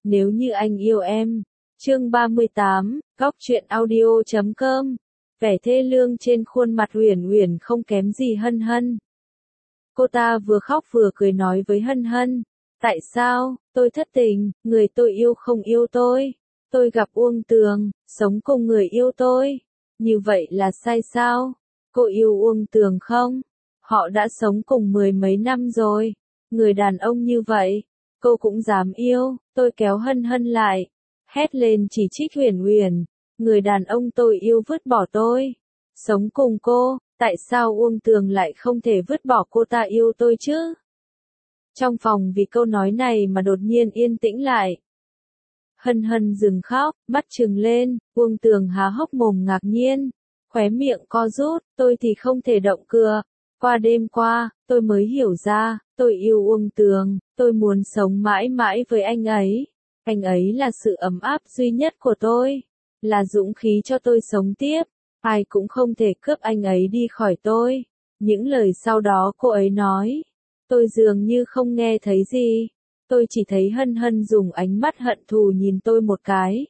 nếu như anh yêu em. Chương 38, Góc truyện audio.com. Vẻ thê lương trên khuôn mặt Uyển Uyển không kém gì Hân Hân. Cô ta vừa khóc vừa cười nói với Hân Hân, tại sao, tôi thất tình, người tôi yêu không yêu tôi gặp Uông Tường, sống cùng người yêu tôi, như vậy là sai sao? Cô yêu Uông Tường không? Họ đã sống cùng mười mấy năm rồi, người đàn ông như vậy, cô cũng dám yêu. Tôi kéo Hân Hân lại, hét lên chỉ trích Uyển Uyển, người đàn ông tôi yêu vứt bỏ tôi, sống cùng cô, tại sao Uông Tường lại không thể vứt bỏ cô ta yêu tôi chứ? Trong phòng vì câu nói này mà đột nhiên yên tĩnh lại. Hân Hân dừng khóc, mắt trừng lên, Uông Tường há hốc mồm ngạc nhiên, khóe miệng co rút, tôi thì không thể động cựa. Qua đêm qua, tôi mới hiểu ra, tôi yêu Uông Tường, tôi muốn sống mãi mãi với anh ấy là sự ấm áp duy nhất của tôi, là dũng khí cho tôi sống tiếp, ai cũng không thể cướp anh ấy đi khỏi tôi. Những lời sau đó cô ấy nói, tôi dường như không nghe thấy gì, tôi chỉ thấy Hân Hân dùng ánh mắt hận thù nhìn tôi một cái.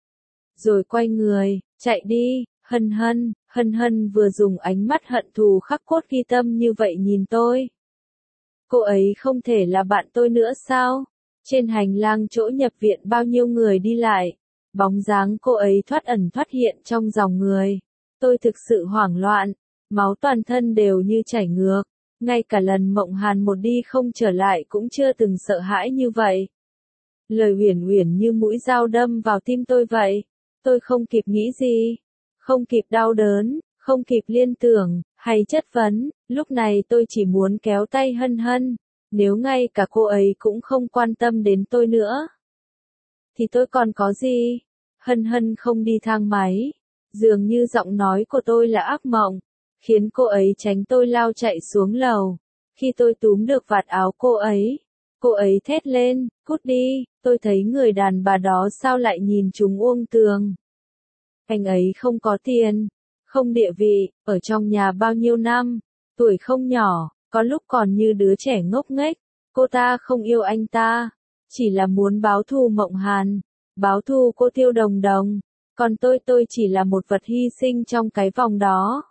Rồi quay người, chạy đi. Hân Hân vừa dùng ánh mắt hận thù khắc cốt ghi tâm như vậy nhìn tôi. Cô ấy không thể là bạn tôi nữa sao? Trên hành lang chỗ nhập viện bao nhiêu người đi lại, bóng dáng cô ấy thoát ẩn thoát hiện trong dòng người. Tôi thực sự hoảng loạn, máu toàn thân đều như chảy ngược, ngay cả lần Mộng Hàn một đi không trở lại cũng chưa từng sợ hãi như vậy. Lời Uyển Uyển như mũi dao đâm vào tim tôi vậy, tôi không kịp nghĩ gì. Không kịp đau đớn, không kịp liên tưởng, hay chất vấn, lúc này tôi chỉ muốn kéo tay Hân Hân, nếu ngay cả cô ấy cũng không quan tâm đến tôi nữa, thì tôi còn có gì? Hân Hân không đi thang máy, dường như giọng nói của tôi là ác mộng, khiến cô ấy tránh tôi lao chạy xuống lầu. Khi tôi túm được vạt áo cô ấy thét lên, cút đi, tôi thấy người đàn bà đó sao lại nhìn trúng Uông Tường. Anh ấy không có tiền, không địa vị, ở trong nhà bao nhiêu năm, tuổi không nhỏ, có lúc còn như đứa trẻ ngốc nghếch. Cô ta không yêu anh ta, chỉ là muốn báo thù Mộng Hàn, báo thù cô Tiêu Đồng Đồng, còn tôi chỉ là một vật hy sinh trong cái vòng đó.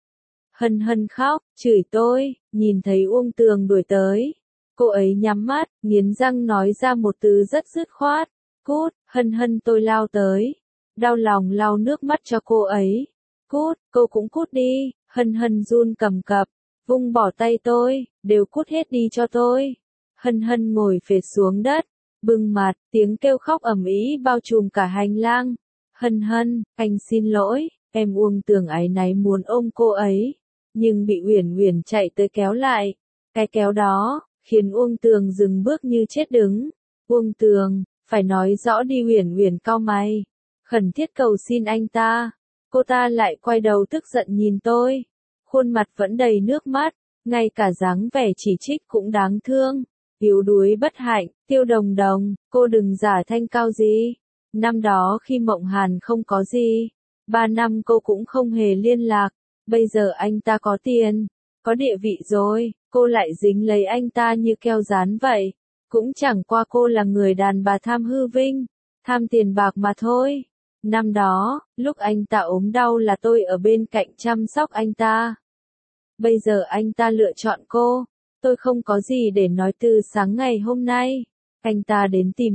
Hân Hân khóc, chửi tôi, nhìn thấy Uông Tường đuổi tới. Cô ấy nhắm mắt, nghiến răng nói ra một từ rất dứt khoát, cút. Hân Hân tôi lao tới, đau lòng lau nước mắt cho cô ấy. Cút, cô cũng cút đi. Hân Hân run cầm cập, vung bỏ tay tôi, đều cút hết đi cho tôi. Hân Hân ngồi phệt xuống đất, bưng mặt, tiếng kêu khóc ầm ĩ bao trùm cả hành lang. Hân Hân, anh xin lỗi, em Uông Tường áy náy muốn ôm cô ấy, nhưng bị Uyển Uyển chạy tới kéo lại. Cái kéo đó khiến Uông Tường dừng bước như chết đứng. Uông Tường, phải nói rõ đi. Uyển Uyển cau mày, khẩn thiết cầu xin anh ta. Cô ta lại quay đầu tức giận nhìn tôi, khuôn mặt vẫn đầy nước mắt, ngay cả dáng vẻ chỉ trích cũng đáng thương. Yếu đuối bất hạnh, Tiêu Đồng Đồng, cô đừng giả thanh cao gì. Năm đó khi Mộng Hàn không có gì, 3 năm cô cũng không hề liên lạc, bây giờ anh ta có tiền, có địa vị rồi, cô lại dính lấy anh ta như keo dán vậy. Cũng chẳng qua cô là người đàn bà tham hư vinh, tham tiền bạc mà thôi. Năm đó, lúc anh ta ốm đau là tôi ở bên cạnh chăm sóc anh ta. Bây giờ anh ta lựa chọn cô, tôi không có gì để nói. Từ sáng ngày hôm nay, anh ta đến tìm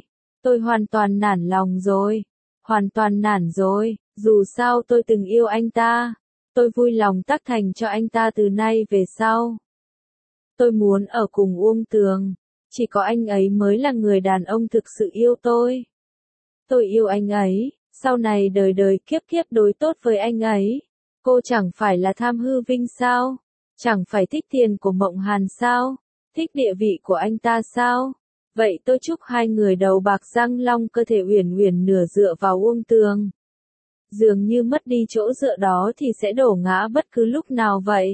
tôi hoàn toàn nản lòng rồi, hoàn toàn nản rồi, dù sao tôi từng yêu anh ta, tôi vui lòng tác thành cho anh ta từ nay về sau. Tôi muốn ở cùng Uông Tường, chỉ có anh ấy mới là người đàn ông thực sự yêu tôi. Tôi yêu anh ấy, sau này đời đời kiếp kiếp đối tốt với anh ấy. Cô chẳng phải là tham hư vinh sao? Chẳng phải thích tiền của Mộng Hàn sao? Thích địa vị của anh ta sao? Vậy tôi chúc hai người đầu bạc răng long cơ thể. Uyển Uyển nửa dựa vào Uông Tường, dường như mất đi chỗ dựa đó thì sẽ đổ ngã bất cứ lúc nào vậy.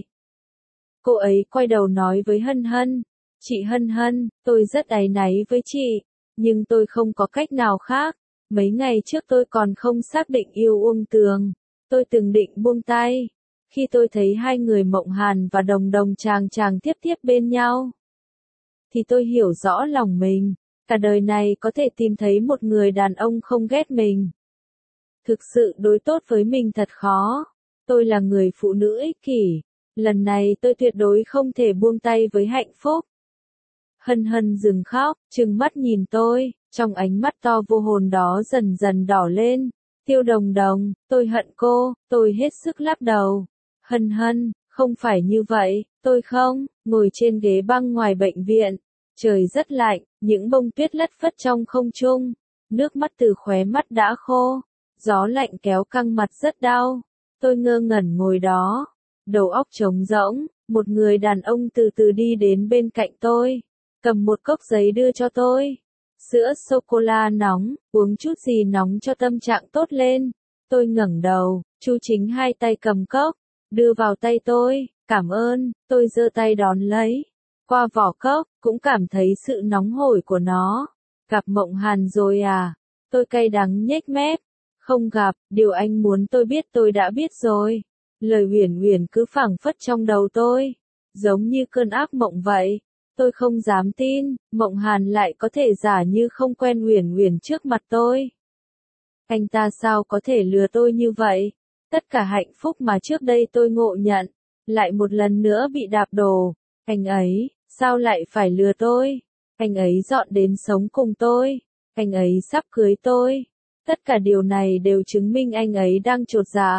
Cô ấy quay đầu nói với Hân Hân, chị Hân Hân, tôi rất áy náy với chị, nhưng tôi không có cách nào khác. Mấy ngày trước tôi còn không xác định yêu Uông Tường, tôi từng định buông tay. Khi tôi thấy hai người Mộng Hàn và Đồng Đồng chàng chàng tiếp tiếp bên nhau, thì tôi hiểu rõ lòng mình. Cả đời này có thể tìm thấy một người đàn ông không ghét mình. Thực sự đối tốt với mình thật khó. Tôi là người phụ nữ ích kỷ. Lần này tôi tuyệt đối không thể buông tay với hạnh phúc. Hân Hân dừng khóc, trừng mắt nhìn tôi, trong ánh mắt to vô hồn đó dần dần đỏ lên. Tiêu Đồng Đồng, tôi hận cô, tôi hết sức lắc đầu. Hân Hân, không phải như vậy, tôi không, ngồi trên ghế băng ngoài bệnh viện. Trời rất lạnh, những bông tuyết lất phất trong không trung. Nước mắt từ khóe mắt đã khô. Gió lạnh kéo căng mặt rất đau. Tôi ngơ ngẩn ngồi đó. Đầu óc trống rỗng, một người đàn ông từ từ đi đến bên cạnh tôi. Cầm một cốc giấy đưa cho tôi. Sữa sô-cô-la nóng, uống chút gì nóng cho tâm trạng tốt lên. Tôi ngẩng đầu, Chu Chính hai tay cầm cốc, đưa vào tay tôi, cảm ơn, tôi giơ tay đón lấy. Qua vỏ cốc, cũng cảm thấy sự nóng hổi của nó. Gặp Mộng Hàn rồi à? Tôi cay đắng nhếch mép. Không gặp, điều anh muốn tôi biết tôi đã biết rồi. Lời Uyển Uyển cứ phảng phất trong đầu tôi, giống như cơn ác mộng vậy. Tôi không dám tin, Mộng Hàn lại có thể giả như không quen Uyển Uyển trước mặt tôi. Anh ta sao có thể lừa tôi như vậy? Tất cả hạnh phúc mà trước đây tôi ngộ nhận, lại một lần nữa bị đạp đổ. Anh ấy, sao lại phải lừa tôi? Anh ấy dọn đến sống cùng tôi. Anh ấy sắp cưới tôi. Tất cả điều này đều chứng minh anh ấy đang chột dạ.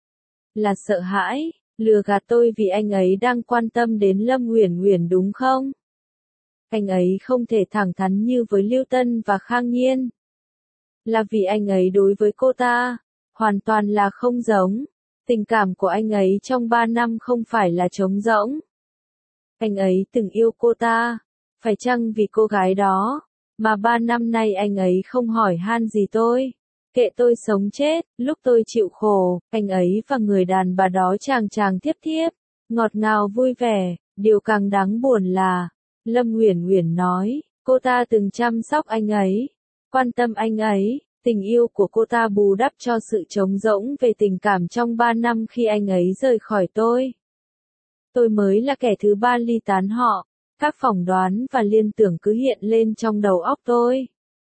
Là sợ hãi, lừa gạt tôi vì anh ấy đang quan tâm đến Lâm Uyển Uyển đúng không? Anh ấy không thể thẳng thắn như với Lưu Tân và Khang Nhiên. Là vì anh ấy đối với cô ta, hoàn toàn là không giống. Tình cảm của anh ấy trong 3 năm không phải là trống rỗng. Anh ấy từng yêu cô ta, phải chăng vì cô gái đó, mà 3 năm nay anh ấy không hỏi han gì tôi. Kệ tôi sống chết, lúc tôi chịu khổ, anh ấy và người đàn bà đó chàng chàng tiếp thiếp, ngọt ngào vui vẻ. Điều càng đáng buồn là, Lâm Uyển Uyển nói, cô ta từng chăm sóc anh ấy, quan tâm anh ấy, tình yêu của cô ta bù đắp cho sự trống rỗng về tình cảm trong 3 năm khi anh ấy rời khỏi tôi. Tôi mới là kẻ thứ ba ly tán họ, các phỏng đoán và liên tưởng cứ hiện lên trong đầu óc tôi.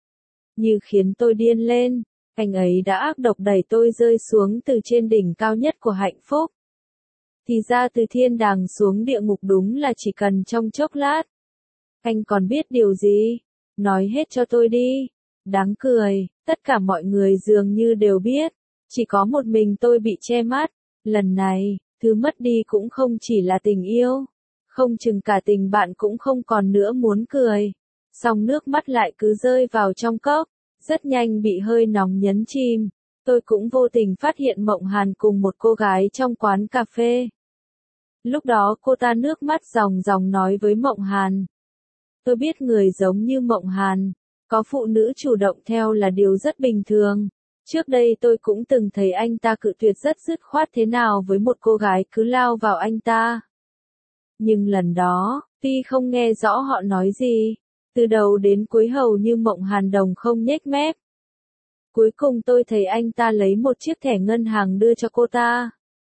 Như khiến tôi điên lên, anh ấy đã ác độc đẩy tôi rơi xuống từ trên đỉnh cao nhất của hạnh phúc. Thì ra từ thiên đàng xuống địa ngục đúng là chỉ cần trong chốc lát. Anh còn biết điều gì? Nói hết cho tôi đi. Đáng cười, tất cả mọi người dường như đều biết. Chỉ có một mình tôi bị che mắt. Lần này, thứ mất đi cũng không chỉ là tình yêu. Không chừng cả tình bạn cũng không còn nữa muốn cười. Song nước mắt lại cứ rơi vào trong cốc. Rất nhanh bị hơi nóng nhấn chìm. Tôi cũng vô tình phát hiện Mộng Hàn cùng một cô gái trong quán cà phê. Lúc đó cô ta nước mắt ròng ròng nói với Mộng Hàn. Tôi biết người giống như Mộng Hàn, có phụ nữ chủ động theo là điều rất bình thường. Trước đây tôi cũng từng thấy anh ta cự tuyệt rất dứt khoát thế nào với một cô gái cứ lao vào anh ta. Nhưng lần đó, tuy không nghe rõ họ nói gì, từ đầu đến cuối hầu như Mộng Hàn đồng không nhếch mép. Cuối cùng tôi thấy anh ta lấy một chiếc thẻ ngân hàng đưa cho cô ta.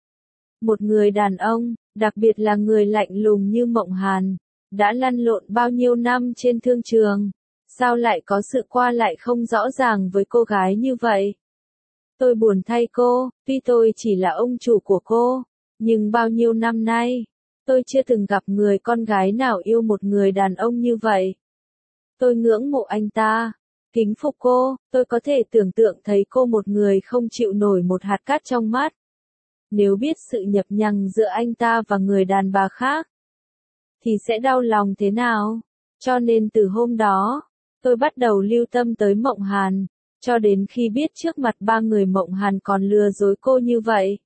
Một người đàn ông, đặc biệt là người lạnh lùng như Mộng Hàn, đã lăn lộn bao nhiêu năm trên thương trường, sao lại có sự qua lại không rõ ràng với cô gái như vậy? Tôi buồn thay cô, tuy tôi chỉ là ông chủ của cô, nhưng bao nhiêu năm nay, tôi chưa từng gặp người con gái nào yêu một người đàn ông như vậy. Tôi ngưỡng mộ anh ta, kính phục cô, tôi có thể tưởng tượng thấy cô một người không chịu nổi một hạt cát trong mắt. Nếu biết sự nhập nhằng giữa anh ta và người đàn bà khác, thì sẽ đau lòng thế nào? Cho nên từ hôm đó, tôi bắt đầu lưu tâm tới Mộng Hàn, cho đến khi biết trước mặt ba người Mộng Hàn còn lừa dối cô như vậy.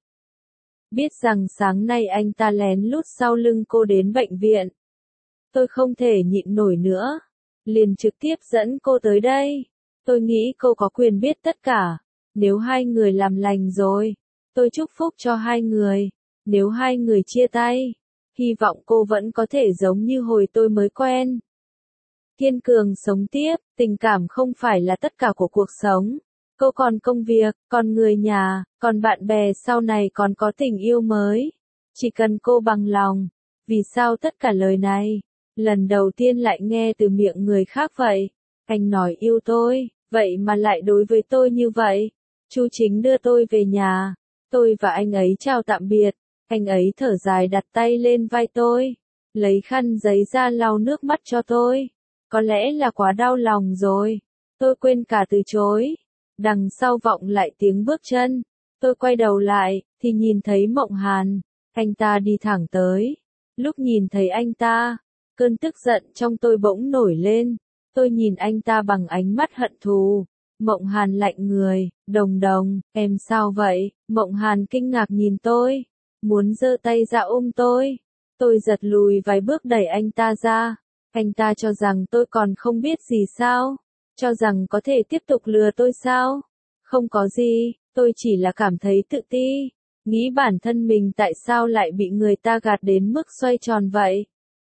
Biết rằng sáng nay anh ta lén lút sau lưng cô đến bệnh viện. Tôi không thể nhịn nổi nữa, liền trực tiếp dẫn cô tới đây. Tôi nghĩ cô có quyền biết tất cả. Nếu hai người làm lành rồi, tôi chúc phúc cho hai người. Nếu hai người chia tay, hy vọng cô vẫn có thể giống như hồi tôi mới quen. Kiên cường sống tiếp, tình cảm không phải là tất cả của cuộc sống. Cô còn công việc, còn người nhà, còn bạn bè sau này còn có tình yêu mới. Chỉ cần cô bằng lòng. Vì sao tất cả lời này, lần đầu tiên lại nghe từ miệng người khác vậy? Anh nói yêu tôi, vậy mà lại đối với tôi như vậy. Chu Chính đưa tôi về nhà. Tôi và anh ấy chào tạm biệt. Anh ấy thở dài đặt tay lên vai tôi. Lấy khăn giấy ra lau nước mắt cho tôi. Có lẽ là quá đau lòng rồi. Tôi quên cả từ chối. Đằng sau vọng lại tiếng bước chân. Tôi quay đầu lại, thì nhìn thấy Mộng Hàn. Anh ta đi thẳng tới. Lúc nhìn thấy anh ta, cơn tức giận trong tôi bỗng nổi lên. Tôi nhìn anh ta bằng ánh mắt hận thù. Mộng Hàn lạnh người, Đồng Đồng, em sao vậy? Mộng Hàn kinh ngạc nhìn tôi, muốn giơ tay ra ôm tôi. Tôi giật lùi vài bước đẩy anh ta ra. Anh ta cho rằng tôi còn không biết gì sao? Cho rằng có thể tiếp tục lừa tôi sao? Không có gì, tôi chỉ là cảm thấy tự ti. Nghĩ bản thân mình tại sao lại bị người ta gạt đến mức xoay tròn vậy?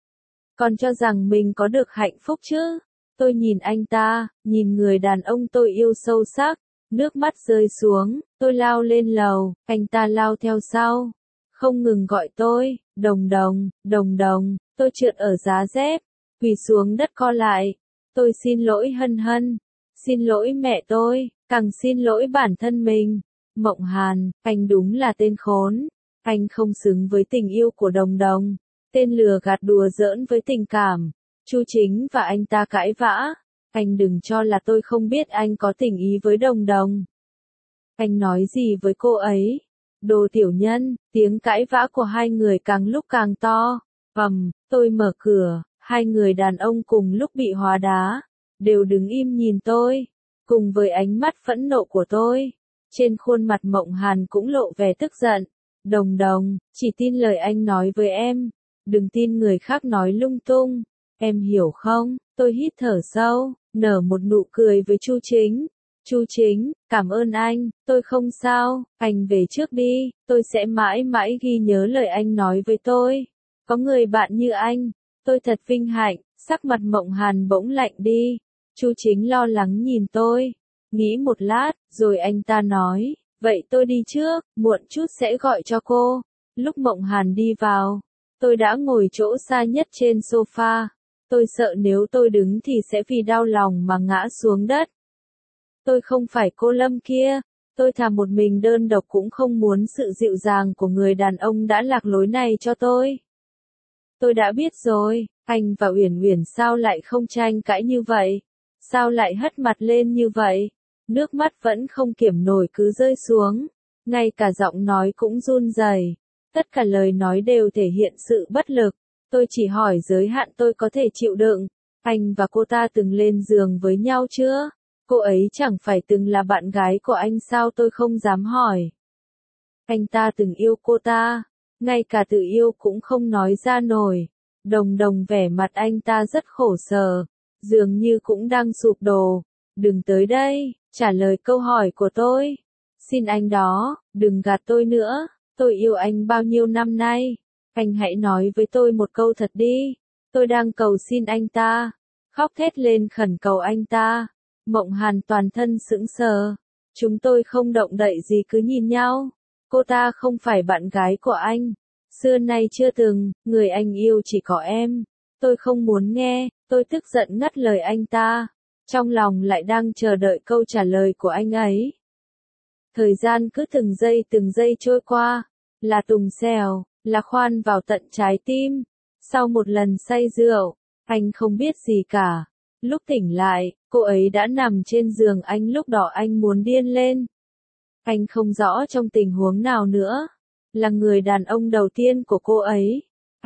Còn cho rằng mình có được hạnh phúc chứ? Tôi nhìn anh ta, nhìn người đàn ông tôi yêu sâu sắc, nước mắt rơi xuống, tôi lao lên lầu, anh ta lao theo sau, không ngừng gọi tôi, Đồng Đồng, Đồng Đồng, tôi trượt ở giá dép, quỳ xuống đất co lại, tôi xin lỗi Hân Hân, xin lỗi mẹ tôi, càng xin lỗi bản thân mình. Mộng Hàn, anh đúng là tên khốn, anh không xứng với tình yêu của Đồng Đồng, tên lừa gạt đùa giỡn với tình cảm. Chu Chính và anh ta cãi vã. Anh đừng cho là tôi không biết anh có tình ý với Đồng Đồng. Anh nói gì với cô ấy? Đồ tiểu nhân, tiếng cãi vã của hai người càng lúc càng to. Tôi mở cửa, hai người đàn ông cùng lúc bị hóa đá. Đều đứng im nhìn tôi. Cùng với ánh mắt phẫn nộ của tôi. Trên khuôn mặt Mộng Hàn cũng lộ vẻ tức giận. Đồng Đồng, chỉ tin lời anh nói với em. Đừng tin người khác nói lung tung. Em hiểu không? Tôi hít thở sâu, nở một nụ cười với Chu Chính. Chu Chính, cảm ơn anh, tôi không sao, anh về trước đi, tôi sẽ mãi mãi ghi nhớ lời anh nói với tôi. Có người bạn như anh, tôi thật vinh hạnh, sắc mặt Mộng Hàn bỗng lạnh đi. Chu Chính lo lắng nhìn tôi, nghĩ một lát, rồi anh ta nói, vậy tôi đi trước, muộn chút sẽ gọi cho cô. Lúc Mộng Hàn đi vào, tôi đã ngồi chỗ xa nhất trên sofa. Tôi sợ nếu tôi đứng thì sẽ vì đau lòng mà ngã xuống đất. Tôi không phải cô Lâm kia, tôi thà một mình đơn độc cũng không muốn sự dịu dàng của người đàn ông đã lạc lối này cho tôi. Tôi đã biết rồi, anh và Uyển Uyển sao lại không tranh cãi như vậy? Sao lại hất mặt lên như vậy? Nước mắt vẫn không kiểm nổi cứ rơi xuống, ngay cả giọng nói cũng run rẩy. Tất cả lời nói đều thể hiện sự bất lực. Tôi chỉ hỏi giới hạn tôi có thể chịu đựng. Anh và cô ta từng lên giường với nhau chưa? Cô ấy chẳng phải từng là bạn gái của anh sao tôi không dám hỏi. Anh ta từng yêu cô ta, ngay cả tự yêu cũng không nói ra nổi. Đồng Đồng vẻ mặt anh ta rất khổ sở, dường như cũng đang sụp đổ. Đừng tới đây, trả lời câu hỏi của tôi. Xin anh đó, đừng gạt tôi nữa, tôi yêu anh bao nhiêu năm nay. Anh hãy nói với tôi một câu thật đi. Tôi đang cầu xin anh ta. Khóc thét lên khẩn cầu anh ta. Mộng Hàn toàn thân sững sờ. Chúng tôi không động đậy gì cứ nhìn nhau. Cô ta không phải bạn gái của anh. Xưa nay chưa từng, người anh yêu chỉ có em. Tôi không muốn nghe, tôi tức giận ngắt lời anh ta. Trong lòng lại đang chờ đợi câu trả lời của anh ấy. Thời gian cứ từng giây trôi qua. Là tùng xèo, là khoan vào tận trái tim. Sau một lần say rượu, anh không biết gì cả. Lúc tỉnh lại, cô ấy đã nằm trên giường anh, lúc đó anh muốn điên lên. Anh không rõ trong tình huống nào nữa. Là người đàn ông đầu tiên của cô ấy.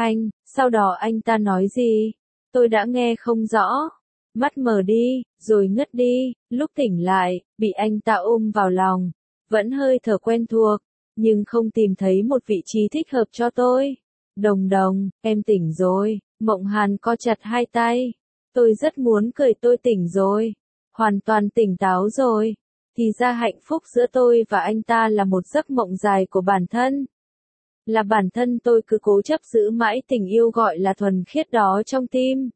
Sau đó anh ta nói gì? Tôi đã nghe không rõ. Mắt mở đi, rồi ngất đi. Lúc tỉnh lại, bị anh ta ôm vào lòng. Vẫn hơi thở quen thuộc, nhưng không tìm thấy một vị trí thích hợp cho tôi. Đồng Đồng, em tỉnh rồi. Mộng Hàn co chặt hai tay. Tôi rất muốn cười, tôi tỉnh rồi. Hoàn toàn tỉnh táo rồi. Thì ra hạnh phúc giữa tôi và anh ta là một giấc mộng dài của bản thân. Là bản thân tôi cứ cố chấp giữ mãi tình yêu gọi là thuần khiết đó trong tim.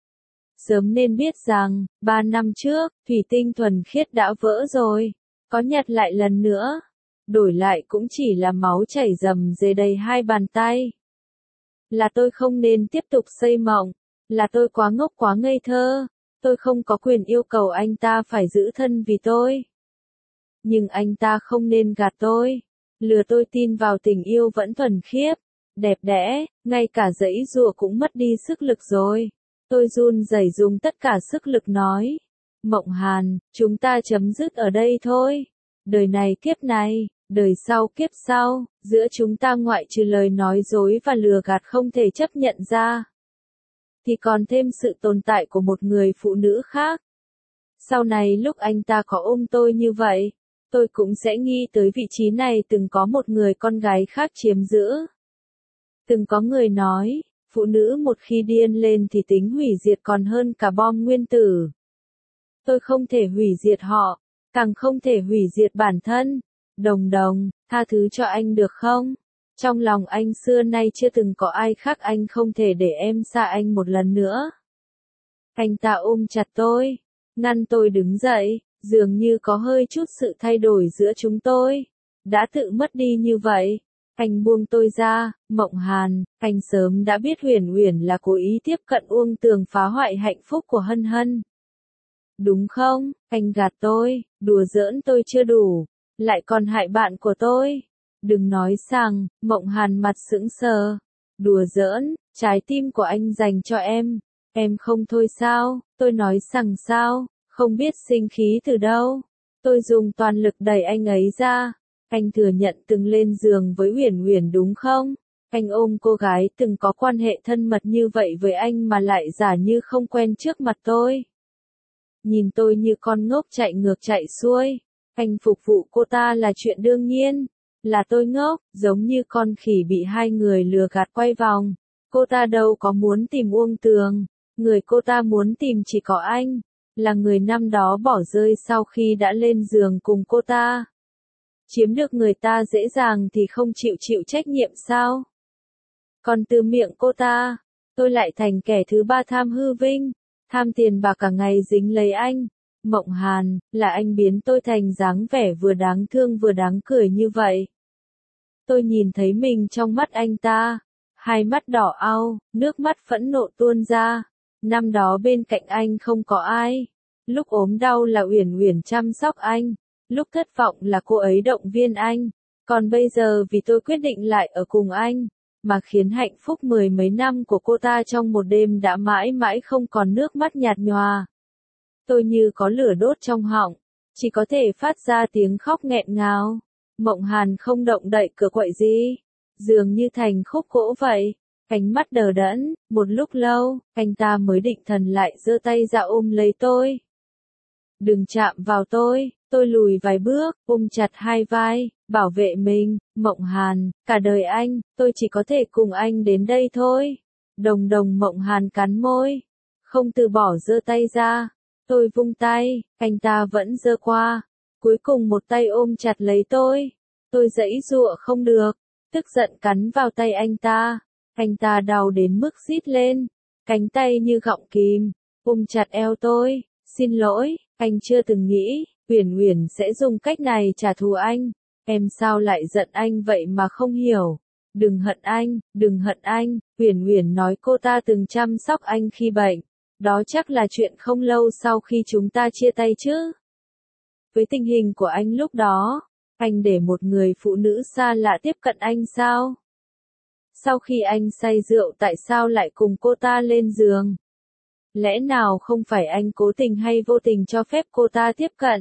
Sớm nên biết rằng, 3 năm trước, thủy tinh thuần khiết đã vỡ rồi. Có nhặt lại lần nữa. Đổi lại cũng chỉ là máu chảy rầm rề đầy hai bàn tay. Là tôi không nên tiếp tục xây mộng. Là tôi quá ngốc quá ngây thơ. Tôi không có quyền yêu cầu anh ta phải giữ thân vì tôi. Nhưng anh ta không nên gạt tôi, lừa tôi tin vào tình yêu vẫn thuần khiết, đẹp đẽ, ngay cả giãy giụa cũng mất đi sức lực rồi. Tôi run rẩy dùng tất cả sức lực nói. Mộng Hàn, chúng ta chấm dứt ở đây thôi. Đời này kiếp này, đời sau kiếp sau, giữa chúng ta ngoại trừ lời nói dối và lừa gạt không thể chấp nhận ra, thì còn thêm sự tồn tại của một người phụ nữ khác. Sau này lúc anh ta có ôm tôi như vậy, tôi cũng sẽ nghĩ tới vị trí này từng có một người con gái khác chiếm giữ. Từng có người nói, phụ nữ một khi điên lên thì tính hủy diệt còn hơn cả bom nguyên tử. Tôi không thể hủy diệt họ, càng không thể hủy diệt bản thân. Đồng Đồng, tha thứ cho anh được không? Trong lòng anh xưa nay chưa từng có ai khác, anh không thể để em xa anh một lần nữa. Anh ta ôm chặt tôi, ngăn tôi đứng dậy, dường như có hơi chút sự thay đổi giữa chúng tôi. Đã tự mất đi như vậy. Anh buông tôi ra. Mộng Hàn, anh sớm đã biết Huyền Huyền là cố ý tiếp cận Uông Tường phá hoại hạnh phúc của Hân Hân. Đúng không? Anh gạt tôi, đùa giỡn tôi chưa đủ, lại còn hại bạn của tôi. Đừng nói rằng. Mộng Hàn mặt sững sờ. Đùa giỡn, trái tim của anh dành cho em không thôi sao? Tôi nói rằng sao? Không biết sinh khí từ đâu. Tôi dùng toàn lực đẩy anh ấy ra. Anh thừa nhận từng lên giường với Huyền Huyền đúng không? Anh ôm cô gái từng có quan hệ thân mật như vậy với anh mà lại giả như không quen trước mặt tôi. Nhìn tôi như con ngốc chạy ngược chạy xuôi. Anh phục vụ cô ta là chuyện đương nhiên. Là tôi ngốc, giống như con khỉ bị hai người lừa gạt quay vòng. Cô ta đâu có muốn tìm Uông Tường. Người cô ta muốn tìm chỉ có anh. Là người năm đó bỏ rơi sau khi đã lên giường cùng cô ta. Chiếm được người ta dễ dàng thì không chịu trách nhiệm sao? Còn từ miệng cô ta, tôi lại thành kẻ thứ ba tham hư vinh, tham tiền bạc cả ngày dính lấy anh. Mộng Hàn, là anh biến tôi thành dáng vẻ vừa đáng thương vừa đáng cười như vậy. Tôi nhìn thấy mình trong mắt anh ta, hai mắt đỏ au, nước mắt phẫn nộ tuôn ra. Năm đó bên cạnh anh không có ai. Lúc ốm đau là Uyển Uyển chăm sóc anh. Lúc thất vọng là cô ấy động viên anh. Còn bây giờ vì tôi quyết định lại ở cùng anh, mà khiến hạnh phúc mười mấy năm của cô ta trong một đêm đã mãi mãi không còn nước mắt nhạt nhòa. Tôi như có lửa đốt trong họng, chỉ có thể phát ra tiếng khóc nghẹn ngào. Mộng Hàn không động đậy cửa quậy gì, dường như thành khúc gỗ vậy. Ánh mắt đờ đẫn, một lúc lâu, anh ta mới định thần lại giơ tay ra ôm lấy tôi. Đừng chạm vào tôi lùi vài bước, ôm chặt hai vai, bảo vệ mình. Mộng Hàn, cả đời anh, tôi chỉ có thể cùng anh đến đây thôi. Đồng Đồng. Mộng Hàn cắn môi, không từ bỏ giơ tay ra. Tôi vung tay, anh ta vẫn giơ qua. Cuối cùng một tay ôm chặt lấy tôi. Tôi giãy giụa không được, tức giận cắn vào tay anh ta. Anh ta đau đến mức rít lên, cánh tay như gọng kìm, ôm chặt eo tôi. Xin lỗi, anh chưa từng nghĩ, Uyển Uyển sẽ dùng cách này trả thù anh. Em sao lại giận anh vậy mà không hiểu. Đừng hận anh, Uyển Uyển nói cô ta từng chăm sóc anh khi bệnh. Đó chắc là chuyện không lâu sau khi chúng ta chia tay chứ. Với tình hình của anh lúc đó, anh để một người phụ nữ xa lạ tiếp cận anh sao? Sau khi anh say rượu tại sao lại cùng cô ta lên giường? Lẽ nào không phải anh cố tình hay vô tình cho phép cô ta tiếp cận?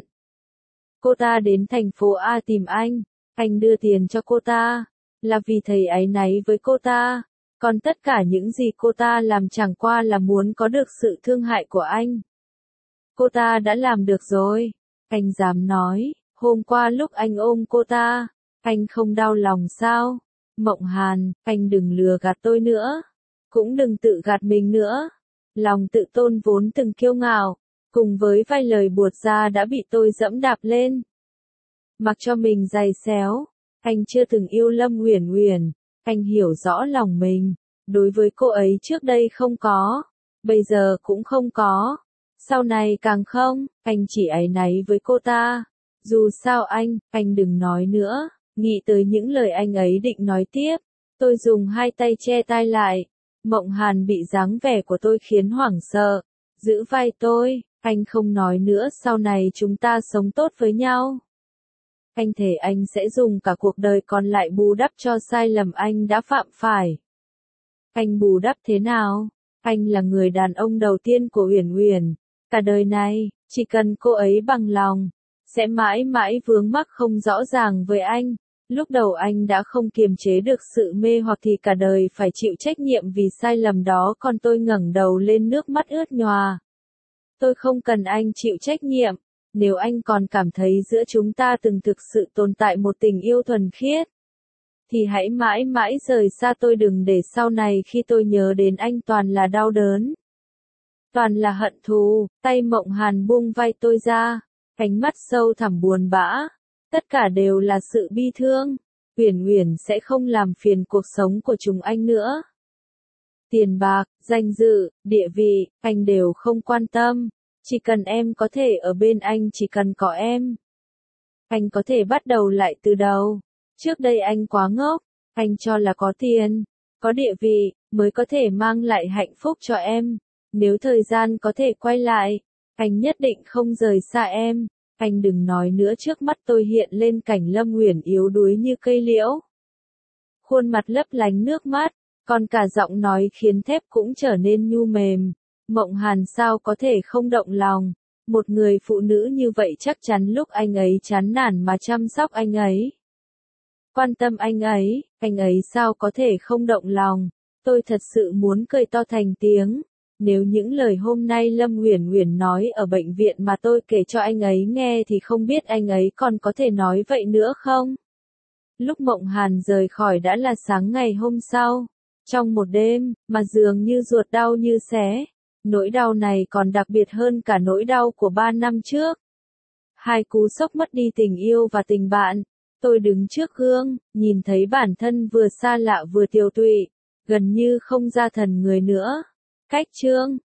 Cô ta đến thành phố A tìm anh đưa tiền cho cô ta, là vì thầy áy náy với cô ta. Còn tất cả những gì cô ta làm chẳng qua là muốn có được sự thương hại của anh. Cô ta đã làm được rồi. Anh dám nói, hôm qua lúc anh ôm cô ta, anh không đau lòng sao? Mộng Hàn, anh đừng lừa gạt tôi nữa. Cũng đừng tự gạt mình nữa. Lòng tự tôn vốn từng kiêu ngạo, cùng với vài lời buột ra đã bị tôi dẫm đạp lên. Mặc cho mình giày xéo, anh chưa từng yêu Lâm Uyển Uyển, anh hiểu rõ lòng mình. Đối với cô ấy trước đây không có, bây giờ cũng không có, sau này càng không, anh chỉ áy náy với cô ta. Dù sao anh đừng nói nữa. Nghĩ tới những lời anh ấy định nói tiếp, tôi dùng hai tay che tai lại. Mộng Hàn bị dáng vẻ của tôi khiến hoảng sợ, giữ vai tôi, anh không nói nữa, sau này chúng ta sống tốt với nhau. Anh thề anh sẽ dùng cả cuộc đời còn lại bù đắp cho sai lầm anh đã phạm phải. Anh bù đắp thế nào? Anh là người đàn ông đầu tiên của Uyển Uyển. Cả đời này, chỉ cần cô ấy bằng lòng, sẽ mãi mãi vướng mắc không rõ ràng với anh. Lúc đầu anh đã không kiềm chế được sự mê hoặc thì cả đời phải chịu trách nhiệm vì sai lầm đó, còn tôi ngẩng đầu lên nước mắt ướt nhòa. Tôi không cần anh chịu trách nhiệm, nếu anh còn cảm thấy giữa chúng ta từng thực sự tồn tại một tình yêu thuần khiết, thì hãy mãi mãi rời xa tôi, đừng để sau này khi tôi nhớ đến anh toàn là đau đớn. Toàn là hận thù. Tay Mộng Hàn buông vai tôi ra, ánh mắt sâu thẳm buồn bã. Tất cả đều là sự bi thương. Uyển Uyển sẽ không làm phiền cuộc sống của chúng anh nữa. Tiền bạc, danh dự, địa vị, anh đều không quan tâm. Chỉ cần em có thể ở bên anh, chỉ cần có em, anh có thể bắt đầu lại từ đầu. Trước đây anh quá ngốc, anh cho là có tiền, có địa vị, mới có thể mang lại hạnh phúc cho em. Nếu thời gian có thể quay lại, anh nhất định không rời xa em. Anh đừng nói nữa. Trước mắt tôi hiện lên cảnh Lâm Uyển yếu đuối như cây liễu. Khuôn mặt lấp lánh nước mắt, còn cả giọng nói khiến thép cũng trở nên nhu mềm. Mộng Hàn sao có thể không động lòng. Một người phụ nữ như vậy chắc chắn lúc anh ấy chán nản mà chăm sóc anh ấy, quan tâm anh ấy sao có thể không động lòng. Tôi thật sự muốn cười to thành tiếng. Nếu những lời hôm nay Lâm Uyển Uyển nói ở bệnh viện mà tôi kể cho anh ấy nghe thì không biết anh ấy còn có thể nói vậy nữa không? Lúc Mộng Hàn rời khỏi đã là sáng ngày hôm sau. Trong một đêm, mà dường như ruột đau như xé. Nỗi đau này còn đặc biệt hơn cả nỗi đau của 3 năm trước. Hai cú sốc mất đi tình yêu và tình bạn. Tôi đứng trước gương, nhìn thấy bản thân vừa xa lạ vừa tiều tụy, gần như không ra thần người nữa. Cách chương